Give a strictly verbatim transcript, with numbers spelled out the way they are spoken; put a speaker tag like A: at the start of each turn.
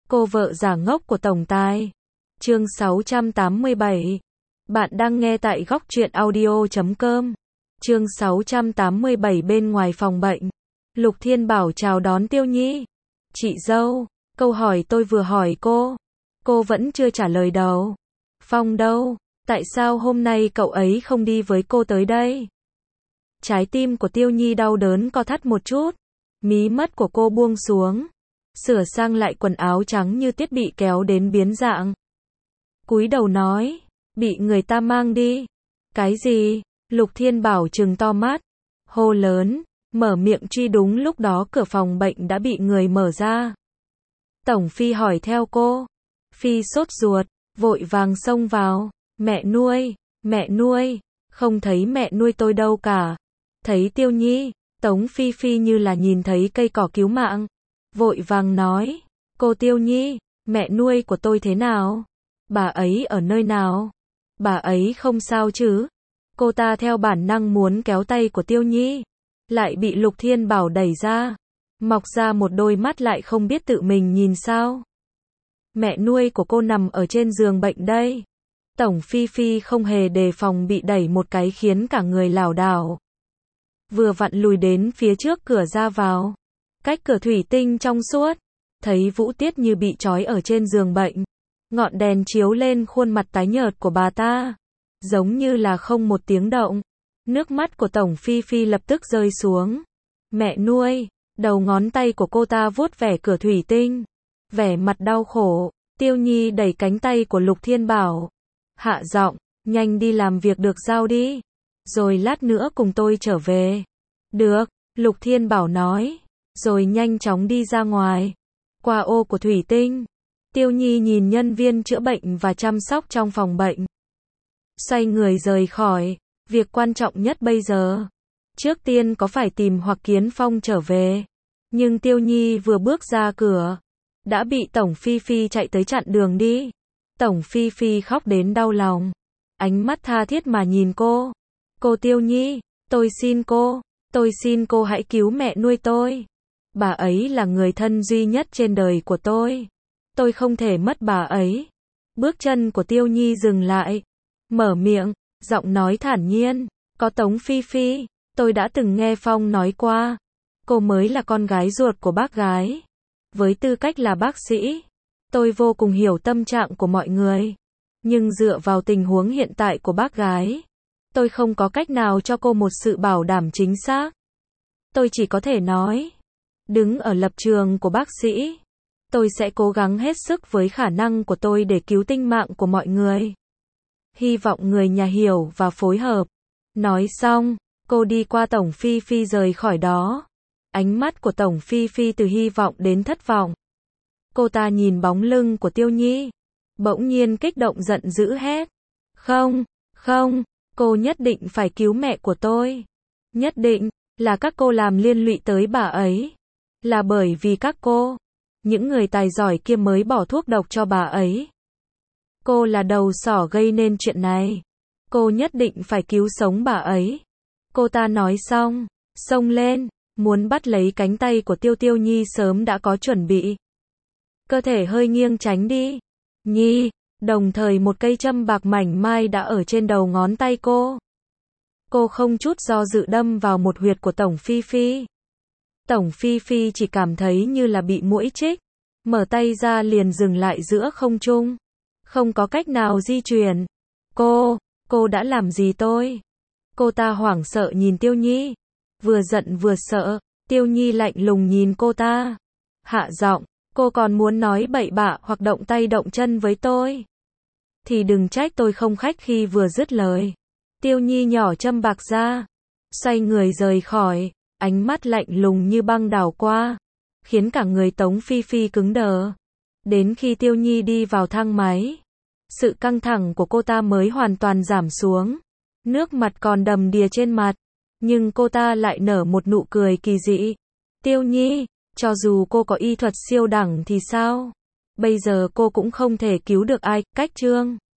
A: Cô vợ giả ngốc của tổng tài. Chương sáu trăm tám mươi bảy. Bạn đang nghe tại góc truyện audio chấm com. Chương sáu trăm tám mươi bảy. Bên ngoài phòng bệnh, Lục Thiên Bảo chào đón Tiêu Nhi. Chị dâu, câu hỏi tôi vừa hỏi cô, cô vẫn chưa trả lời đâu. Phong đâu? Tại sao hôm nay cậu ấy không đi với cô tới đây? Trái tim của Tiêu Nhi đau đớn co thắt một chút. Mí mắt của cô buông xuống, sửa sang lại quần áo trắng như tiết bị kéo đến biến dạng. Cúi đầu nói, bị người ta mang đi. Cái gì? Lục Thiên Bảo trừng to mắt, hô lớn, mở miệng truy. Đúng lúc đó cửa phòng bệnh đã bị người mở ra. Tổng Phi hỏi theo cô. Phi sốt ruột, vội vàng xông vào. Mẹ nuôi, mẹ nuôi, không thấy mẹ nuôi tôi đâu cả. Thấy Tiêu Nhi, Tống Phi Phi như là nhìn thấy cây cỏ cứu mạng. Vội vàng nói, cô Tiêu Nhi, mẹ nuôi của tôi thế nào? Bà ấy ở nơi nào? Bà ấy không sao chứ? Cô ta theo bản năng muốn kéo tay của Tiêu Nhi, lại bị Lục Thiên Bảo đẩy ra. Mọc ra một đôi mắt lại không biết tự mình nhìn sao. Mẹ nuôi của cô nằm ở trên giường bệnh đây. Tổng Phi Phi không hề đề phòng bị đẩy một cái khiến cả người lảo đảo. Vừa vặn lùi đến phía trước cửa ra vào. Cách cửa thủy tinh trong suốt. Thấy Vũ Tiết như bị trói ở trên giường bệnh. Ngọn đèn chiếu lên khuôn mặt tái nhợt của bà ta. Giống như là không một tiếng động. Nước mắt của Tổng Phi Phi lập tức rơi xuống. Mẹ nuôi, đầu ngón tay của cô ta vuốt vẻ cửa thủy tinh. Vẻ mặt đau khổ, Tiêu Nhi đẩy cánh tay của Lục Thiên Bảo. Hạ giọng, nhanh đi làm việc được giao đi. Rồi lát nữa cùng tôi trở về. Được, Lục Thiên Bảo nói. Rồi nhanh chóng đi ra ngoài. Qua ô của thủy tinh. Tiêu Nhi nhìn nhân viên chữa bệnh và chăm sóc trong phòng bệnh. Xoay người rời khỏi. Việc quan trọng nhất bây giờ, trước tiên có phải tìm hoặc Kiến Phong trở về. Nhưng Tiêu Nhi vừa bước ra cửa, đã bị Tổng Phi Phi chạy tới chặn đường đi. Tổng Phi Phi khóc đến đau lòng. Ánh mắt tha thiết mà nhìn cô. Cô Tiêu Nhi, tôi xin cô, tôi xin cô hãy cứu mẹ nuôi tôi. Bà ấy là người thân duy nhất trên đời của tôi. Tôi không thể mất bà ấy. Bước chân của Tiêu Nhi dừng lại. Mở miệng, giọng nói thản nhiên. Có Tống Phi Phi, tôi đã từng nghe Phong nói qua. Cô mới là con gái ruột của bác gái. Với tư cách là bác sĩ, tôi vô cùng hiểu tâm trạng của mọi người. Nhưng dựa vào tình huống hiện tại của bác gái, tôi không có cách nào cho cô một sự bảo đảm chính xác. Tôi chỉ có thể nói, đứng ở lập trường của bác sĩ, tôi sẽ cố gắng hết sức với khả năng của tôi để cứu tinh mạng của mọi người. Hy vọng người nhà hiểu và phối hợp. Nói xong, cô đi qua Tổng Phi Phi rời khỏi đó. Ánh mắt của Tổng Phi Phi từ hy vọng đến thất vọng. Cô ta nhìn bóng lưng của Tiêu Nhi, bỗng nhiên kích động giận dữ hét. Không, không, cô nhất định phải cứu mẹ của tôi. Nhất định, là các cô làm liên lụy tới bà ấy. Là bởi vì các cô, những người tài giỏi kia mới bỏ thuốc độc cho bà ấy. Cô là đầu sỏ gây nên chuyện này. Cô nhất định phải cứu sống bà ấy. Cô ta nói xong, xông lên, muốn bắt lấy cánh tay của Tiêu Tiêu Nhi sớm đã có chuẩn bị. Cơ thể hơi nghiêng tránh đi. Nhi, đồng thời một cây châm bạc mảnh mai đã ở trên đầu ngón tay cô. Cô không chút do dự đâm vào một huyệt của Tổng Phi Phi. Tổng Phi Phi chỉ cảm thấy như là bị muỗi chích. Mở tay ra liền dừng lại giữa không trung. Không có cách nào di chuyển. Cô, cô đã làm gì tôi? Cô ta hoảng sợ nhìn Tiêu Nhi. Vừa giận vừa sợ, Tiêu Nhi lạnh lùng nhìn cô ta. Hạ giọng, cô còn muốn nói bậy bạ hoặc động tay động chân với tôi? Thì đừng trách tôi không khách khi vừa dứt lời. Tiêu Nhi nhỏ châm bạc ra. Xoay người rời khỏi, ánh mắt lạnh lùng như băng đảo qua. Khiến cả người Tống Phi Phi cứng đờ. Đến khi Tiêu Nhi đi vào thang máy, sự căng thẳng của cô ta mới hoàn toàn giảm xuống. Nước mặt còn đầm đìa trên mặt, nhưng cô ta lại nở một nụ cười kỳ dị. Tiêu Nhi, cho dù cô có y thuật siêu đẳng thì sao? Bây giờ cô cũng không thể cứu được ai. Cách chương